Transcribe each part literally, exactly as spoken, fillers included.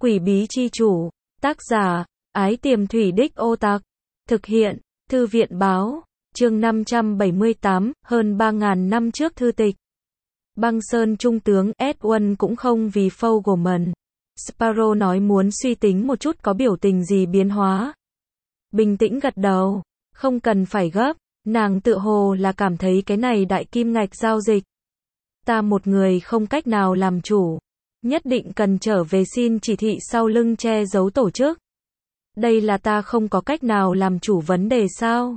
Quỷ bí chi chủ. Tác giả, Ái Tiềm Thủy Đích Ô Tạc. Thực hiện, Thư viện báo. Chương năm trăm bảy mươi tám, hơn ba ngàn năm trước thư tịch. Băng Sơn Trung tướng Edwin cũng không vì Fogelman. Sparrow nói muốn suy tính một chút có biểu tình gì biến hóa. Bình tĩnh gật đầu. Không cần phải gấp. Nàng tự hồ là cảm thấy cái này đại kim ngạch giao dịch. Ta một người không cách nào làm chủ. Nhất định cần trở về xin chỉ thị sau lưng che giấu tổ chức. Đây là ta không có cách nào làm chủ vấn đề sao?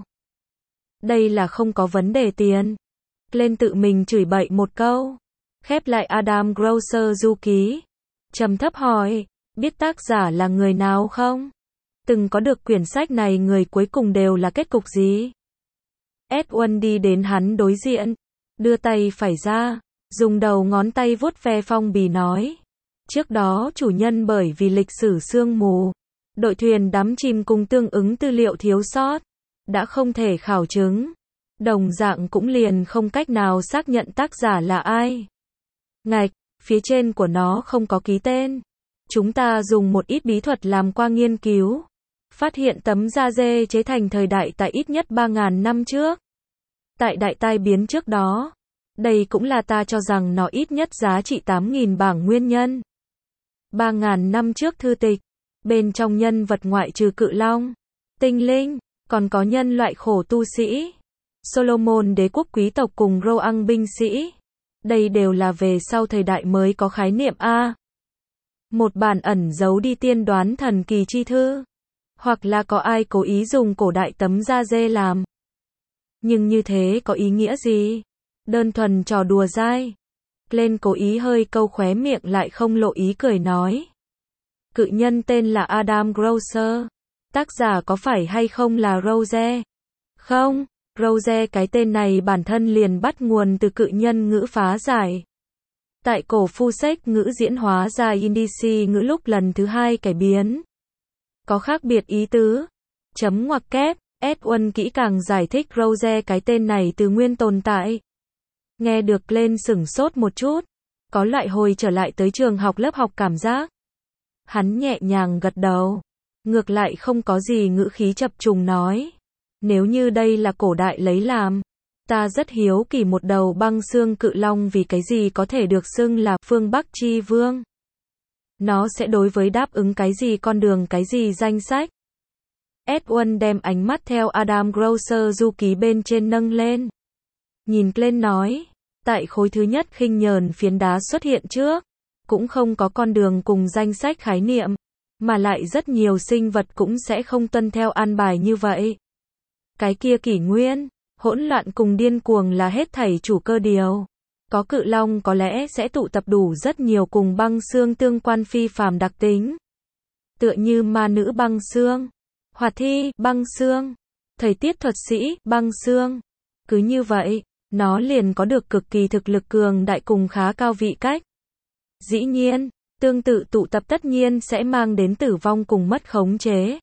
Đây là không có vấn đề tiền. Lên tự mình chửi bậy một câu. Khép lại Adam Grosser du ký. Trầm thấp hỏi, biết tác giả là người nào không? Từng có được quyển sách này người cuối cùng đều là kết cục gì? Edwin đi đến hắn đối diện. Đưa tay phải ra. Dùng đầu ngón tay vuốt ve phong bì nói. Trước đó chủ nhân bởi vì lịch sử sương mù, đội thuyền đắm chìm cùng tương ứng tư liệu thiếu sót, đã không thể khảo chứng. Đồng dạng cũng liền không cách nào xác nhận tác giả là ai. Ngạch, phía trên của nó không có ký tên. Chúng ta dùng một ít bí thuật làm qua nghiên cứu. Phát hiện tấm da dê chế thành thời đại tại ít nhất ba ngàn năm trước. Tại đại tai biến trước đó. Đây cũng là ta cho rằng nó ít nhất giá trị tám nghìn bảng nguyên nhân. ba ngàn năm trước thư tịch. Bên trong nhân vật ngoại trừ cự long, tinh linh, còn có nhân loại khổ tu sĩ, Solomon đế quốc quý tộc cùng Roang binh sĩ. Đây đều là về sau thời đại mới có khái niệm A. Một bản ẩn giấu đi tiên đoán thần kỳ chi thư. Hoặc là có ai cố ý dùng cổ đại tấm da dê làm. Nhưng như thế có ý nghĩa gì? Đơn thuần trò đùa dai. Lên cố ý hơi câu khóe miệng lại không lộ ý cười nói. Cự nhân tên là Adam Grosser. Tác giả có phải hay không là Rose? Không, Rose cái tên này bản thân liền bắt nguồn từ cự nhân ngữ phá giải. Tại cổ phu sách ngữ diễn hóa ra Indici ngữ lúc lần thứ hai cải biến. Có khác biệt ý tứ. Chấm ngoặc kép, Edwin kỹ càng giải thích Rose cái tên này từ nguyên tồn tại. Nghe được lên sửng sốt một chút. Có loại hồi trở lại tới trường học lớp học cảm giác. Hắn nhẹ nhàng gật đầu. Ngược lại không có gì ngữ khí chập trùng nói. Nếu như đây là cổ đại lấy làm. Ta rất hiếu kỳ một đầu băng xương cự long vì cái gì có thể được xưng là phương Bắc chi vương. Nó sẽ đối với đáp ứng cái gì con đường cái gì danh sách. Edwin đem ánh mắt theo Adam Grosser du ký bên trên nâng lên. Nhìn lên nói. Tại khối thứ nhất khinh nhờn phiến đá xuất hiện trước. Cũng không có con đường cùng danh sách khái niệm, mà lại rất nhiều sinh vật cũng sẽ không tuân theo an bài như vậy. Cái kia kỷ nguyên, hỗn loạn cùng điên cuồng là hết thảy chủ cơ điều. Có cự long có lẽ sẽ tụ tập đủ rất nhiều cùng băng xương tương quan phi phàm đặc tính. Tựa như ma nữ băng xương, hoạt thi, băng xương, thời tiết thuật sĩ, băng xương. Cứ như vậy, nó liền có được cực kỳ thực lực cường đại cùng khá cao vị cách. Dĩ nhiên, tương tự tụ tập tất nhiên sẽ mang đến tử vong cùng mất khống chế.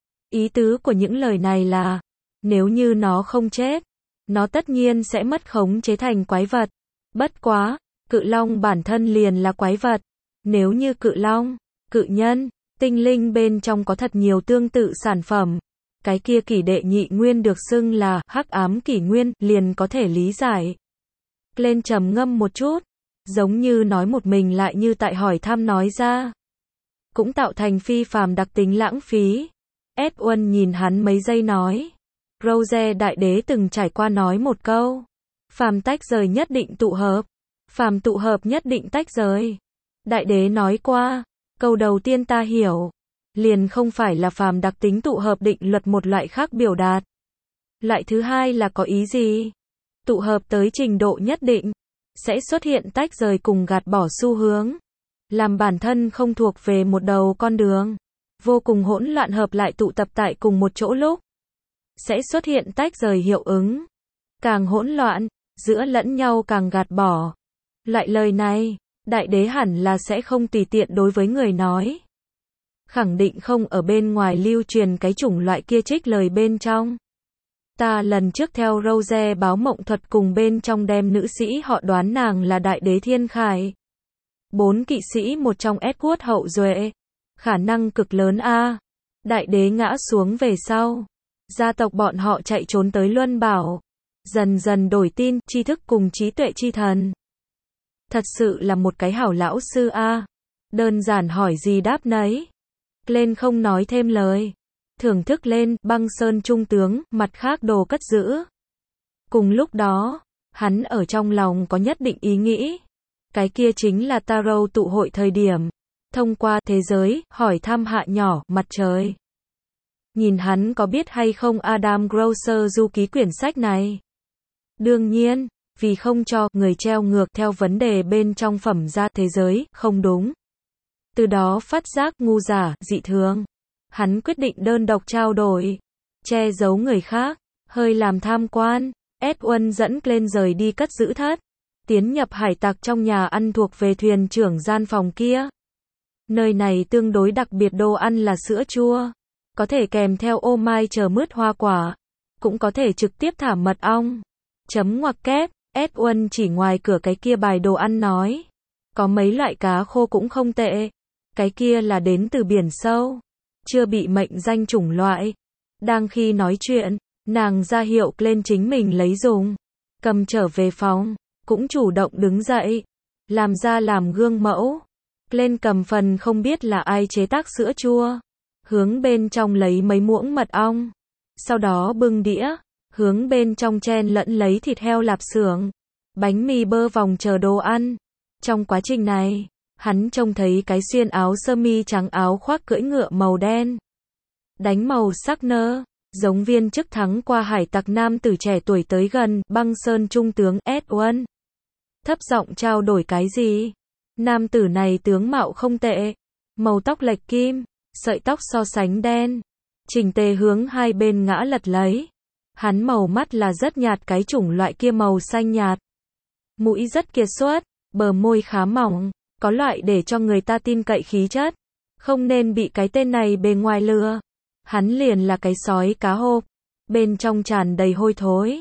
Ý tứ của những lời này là, nếu như nó không chết, nó tất nhiên sẽ mất khống chế thành quái vật. Bất quá, cự long bản thân liền là quái vật. Nếu như cự long, cự nhân, tinh linh bên trong có thật nhiều tương tự sản phẩm, cái kia kỷ đệ nhị nguyên được xưng là hắc ám kỷ nguyên liền có thể lý giải. Lên trầm ngâm một chút. Giống như nói một mình lại như tại hỏi thăm nói ra. Cũng tạo thành phi phàm đặc tính lãng phí. Edwin nhìn hắn mấy giây nói. Rose đại đế từng trải qua nói một câu. Phàm tách rời nhất định tụ hợp. Phàm tụ hợp nhất định tách rời. Đại đế nói qua. Câu đầu tiên ta hiểu. Liền không phải là phàm đặc tính tụ hợp định luật một loại khác biểu đạt. Loại thứ hai là có ý gì? Tụ hợp tới trình độ nhất định. Sẽ xuất hiện tách rời cùng gạt bỏ xu hướng. Làm bản thân không thuộc về một đầu con đường. Vô cùng hỗn loạn hợp lại tụ tập tại cùng một chỗ lúc. Sẽ xuất hiện tách rời hiệu ứng. Càng hỗn loạn, giữa lẫn nhau càng gạt bỏ. Loại lời này, đại đế hẳn là sẽ không tùy tiện đối với người nói. Khẳng định không ở bên ngoài lưu truyền cái chủng loại kia trích lời bên trong. Ta lần trước theo Rose báo mộng thuật cùng bên trong đem nữ sĩ họ đoán nàng là đại đế thiên khải. Bốn kỵ sĩ một trong Edward hậu duệ. Khả năng cực lớn a. Đại đế ngã xuống về sau, gia tộc bọn họ chạy trốn tới Luân Bảo, dần dần đổi tin, tri thức cùng trí tuệ chi thần. Thật sự là một cái hảo lão sư a. Đơn giản hỏi gì đáp nấy. Lên không nói thêm lời. Thưởng thức lên, Băng Sơn trung tướng, mặt khác đồ cất giữ. Cùng lúc đó, hắn ở trong lòng có nhất định ý nghĩ. Cái kia chính là Tarot tụ hội thời điểm. Thông qua thế giới, hỏi thăm hạ nhỏ, mặt trời. Nhìn hắn có biết hay không Adam Grosser du ký quyển sách này. Đương nhiên, vì không cho người treo ngược theo vấn đề bên trong phẩm ra thế giới, không đúng. Từ đó phát giác ngu giả, dị thường. Hắn quyết định đơn độc trao đổi, che giấu người khác, hơi làm tham quan. Edwin dẫn lên rời đi cất giữ thất, tiến nhập hải tặc trong nhà ăn thuộc về thuyền trưởng gian phòng kia. Nơi này tương đối đặc biệt, đồ ăn là sữa chua, có thể kèm theo ô mai chờ mướt hoa quả, cũng có thể trực tiếp thả mật ong. Chấm ngoặc kép, Edwin chỉ ngoài cửa cái kia bài đồ ăn nói, có mấy loại cá khô cũng không tệ, cái kia là đến từ biển sâu, chưa bị mệnh danh chủng loại. Đang khi nói chuyện, nàng ra hiệu lên chính mình lấy dùng, cầm trở về phòng, cũng chủ động đứng dậy, làm ra làm gương mẫu. Lên cầm phần không biết là ai chế tác sữa chua, hướng bên trong lấy mấy muỗng mật ong, sau đó bưng đĩa, hướng bên trong chen lẫn lấy thịt heo lạp xưởng, bánh mì bơ vòng chờ đồ ăn. Trong quá trình này, hắn trông thấy cái xuyên áo sơ mi trắng áo khoác cưỡi ngựa màu đen, đánh màu sắc nơ, giống viên chức thắng qua hải tặc nam tử trẻ tuổi tới gần, Băng Sơn trung tướng Edwin. Thấp giọng trao đổi cái gì? Nam tử này tướng mạo không tệ, màu tóc lệch kim, sợi tóc so sánh đen, chỉnh tề hướng hai bên ngã lật lấy. Hắn màu mắt là rất nhạt, cái chủng loại kia màu xanh nhạt. Mũi rất kiệt xuất, bờ môi khá mỏng, có loại để cho người ta tin cậy khí chất. Không nên bị cái tên này bề ngoài lừa. Hắn liền là cái sói cá hộp, bên trong tràn đầy hôi thối.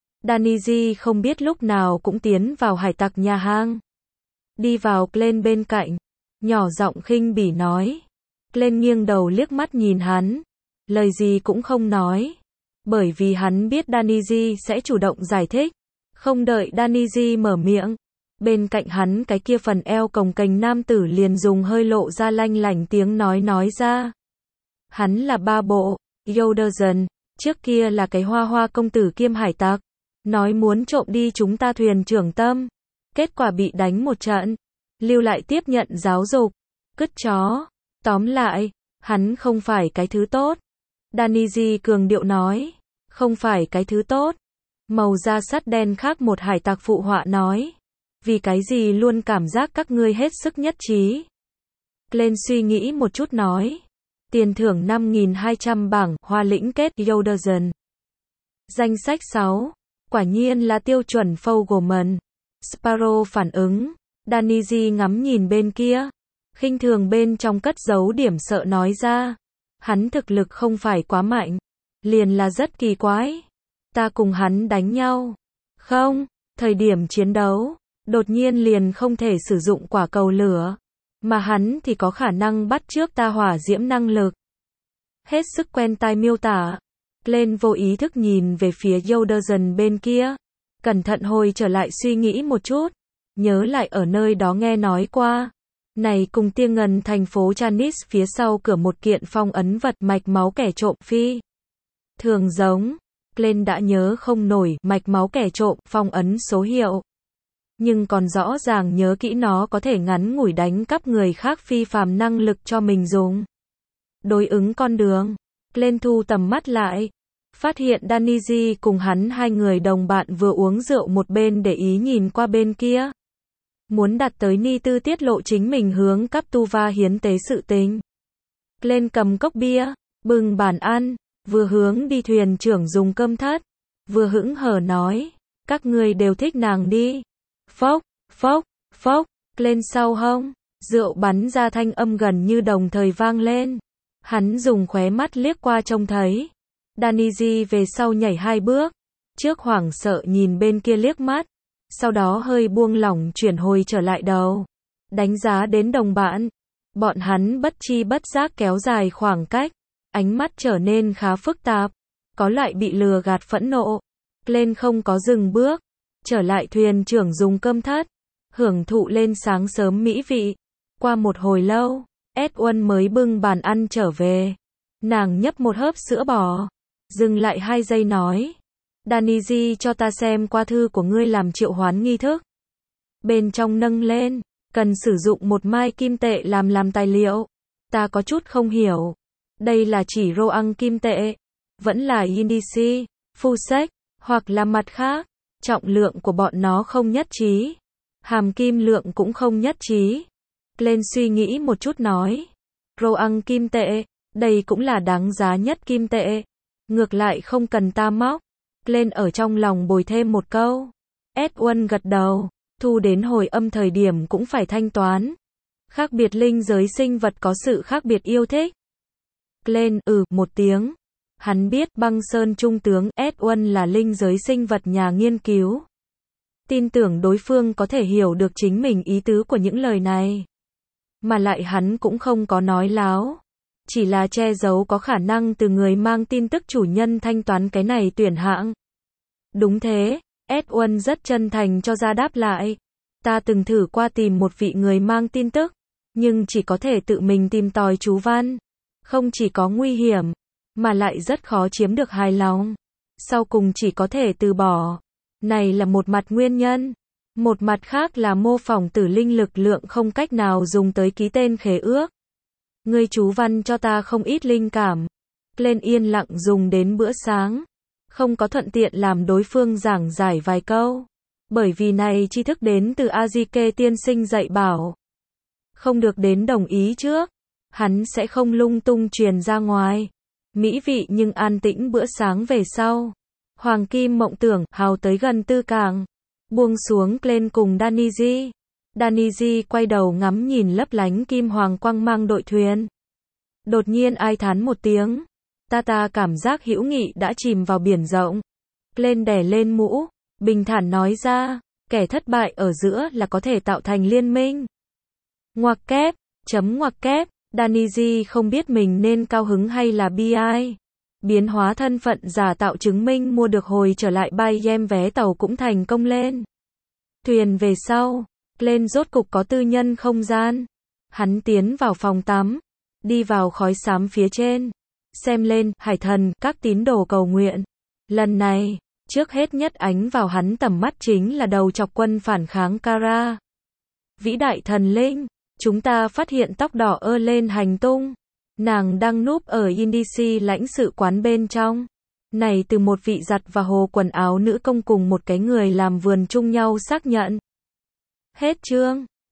Danny không biết lúc nào cũng tiến vào hải tặc nhà hang. Đi vào lên bên cạnh, nhỏ giọng khinh bỉ nói. Lên nghiêng đầu liếc mắt nhìn hắn, lời gì cũng không nói. Bởi vì hắn biết Danny sẽ chủ động giải thích. Không đợi Danny mở miệng, bên cạnh hắn cái kia phần eo cồng kềnh nam tử liền dùng hơi lộ ra lanh lảnh tiếng nói nói ra. Hắn là ba bộ, Yoderson, trước kia là cái hoa hoa công tử kiêm hải tặc, nói muốn trộm đi chúng ta thuyền trưởng Tâm, kết quả bị đánh một trận, lưu lại tiếp nhận giáo dục, cứt chó, tóm lại, hắn không phải cái thứ tốt. Danny cường điệu nói, không phải cái thứ tốt. Màu da sắt đen khác một hải tặc phụ họa nói, vì cái gì luôn cảm giác các ngươi hết sức nhất trí. Lên suy nghĩ một chút nói, tiền thưởng năm nghìn hai trăm bảng, hoa lĩnh kết Yoderson. Danh sách sáu, quả nhiên là tiêu chuẩn Fogelman. Sparrow phản ứng, Danny ngắm nhìn bên kia, khinh thường bên trong cất giấu điểm sợ nói ra, hắn thực lực không phải quá mạnh, liền là rất kỳ quái. Ta cùng hắn đánh nhau, không, thời điểm chiến đấu, đột nhiên liền không thể sử dụng quả cầu lửa, mà hắn thì có khả năng bắt chước ta hỏa diễm năng lực. Hết sức quen tai miêu tả. Lên vô ý thức nhìn về phía Yoderson bên kia, cẩn thận hồi trở lại suy nghĩ một chút, nhớ lại ở nơi đó nghe nói qua. Này cùng Tia Ngần thành phố Chanis phía sau cửa một kiện phong ấn vật mạch máu kẻ trộm phi. Thường giống, lên đã nhớ không nổi mạch máu kẻ trộm phong ấn số hiệu. Nhưng còn rõ ràng nhớ kỹ nó có thể ngắn ngủi đánh cắp người khác phi phàm năng lực cho mình dùng. Đối ứng con đường, lên thu tầm mắt lại, phát hiện Danny cùng hắn hai người đồng bạn vừa uống rượu một bên để ý nhìn qua bên kia. Muốn đặt tới ni tư tiết lộ chính mình hướng Captuva hiến tế sự tình. Lên cầm cốc bia, bưng bàn ăn, vừa hướng đi thuyền trưởng dùng cơm thất, vừa hững hờ nói, các ngươi đều thích nàng đi. Phốc, phốc, phốc, lên sau hông, rượu bắn ra thanh âm gần như đồng thời vang lên. Hắn dùng khóe mắt liếc qua trông thấy. Danny về sau nhảy hai bước, trước hoảng sợ nhìn bên kia liếc mắt, sau đó hơi buông lỏng chuyển hồi trở lại đầu. Đánh giá đến đồng bạn, Bọn hắn bất chi bất giác kéo dài khoảng cách, ánh mắt trở nên khá phức tạp, có loại bị lừa gạt phẫn nộ. Lên không có dừng bước, trở lại thuyền trưởng dùng cơm thất, hưởng thụ lên sáng sớm mỹ vị. Qua một hồi lâu, Edwin mới bưng bàn ăn trở về. Nàng nhấp một hớp sữa bò, dừng lại hai giây nói, Danny cho ta xem qua thư của ngươi làm triệu hoán nghi thức. Bên trong nâng lên, cần sử dụng một mai kim tệ làm làm tài liệu. Ta có chút không hiểu. Đây là chỉ roang kim tệ, vẫn là indici, fusek, hoặc là mặt khác. Trọng lượng của bọn nó không nhất trí. Hàm kim lượng cũng không nhất trí. Glenn suy nghĩ một chút nói, roang kim tệ, đây cũng là đáng giá nhất kim tệ. Ngược lại không cần ta móc. Glenn ở trong lòng bồi thêm một câu. Edwin gật đầu, thu đến hồi âm thời điểm cũng phải thanh toán. Khác biệt linh giới sinh vật có sự khác biệt yêu thích. Glenn ừ một tiếng. Hắn biết băng sơn trung tướng Edwin là linh giới sinh vật nhà nghiên cứu. Tin tưởng đối phương có thể hiểu được chính mình ý tứ của những lời này. Mà lại hắn cũng không có nói láo. Chỉ là che giấu có khả năng từ người mang tin tức chủ nhân thanh toán cái này tuyển hạng. Đúng thế, Edwin rất chân thành cho ra đáp lại. Ta từng thử qua tìm một vị người mang tin tức, nhưng chỉ có thể tự mình tìm tòi chú văn. Không chỉ có nguy hiểm, mà lại rất khó chiếm được hài lòng. Sau cùng chỉ có thể từ bỏ. Này là một mặt nguyên nhân. Một mặt khác là mô phỏng tử linh lực lượng không cách nào dùng tới ký tên khế ước. Ngươi chú văn cho ta không ít linh cảm. Lên yên lặng dùng đến bữa sáng. Không có thuận tiện làm đối phương giảng giải vài câu. Bởi vì này tri thức đến từ Azike tiên sinh dạy bảo. Không được đến đồng ý trước. Hắn sẽ không lung tung truyền ra ngoài. Mỹ vị nhưng an tĩnh bữa sáng về sau. Hoàng Kim mộng tưởng hào tới gần tư cảng. Buông xuống lên cùng Danny. Danny quay đầu ngắm nhìn lấp lánh kim hoàng quang mang đội thuyền. Đột nhiên ai thán một tiếng. Ta ta cảm giác hữu nghị đã chìm vào biển rộng. Lên đè lên mũ, bình thản nói ra, kẻ thất bại ở giữa là có thể tạo thành liên minh. Ngoặc kép, chấm ngoặc kép, Danny không biết mình nên cao hứng hay là bi ai. Biến hóa thân phận giả tạo chứng minh mua được hồi trở lại bay game vé tàu cũng thành công lên. Thuyền về sau, lên rốt cục có tư nhân không gian. Hắn tiến vào phòng tắm, đi vào khói xám phía trên. Xem lên, hải thần, các tín đồ cầu nguyện. Lần này, trước hết nhất ánh vào hắn tầm mắt chính là đầu chọc quân phản kháng Kara. Vĩ đại thần linh, chúng ta phát hiện tóc đỏ ơ lên hành tung. Nàng đang núp ở Indici lãnh sự quán bên trong. Này từ một vị giặt và hồ quần áo nữ công cùng một cái người làm vườn chung nhau xác nhận. Hết chương.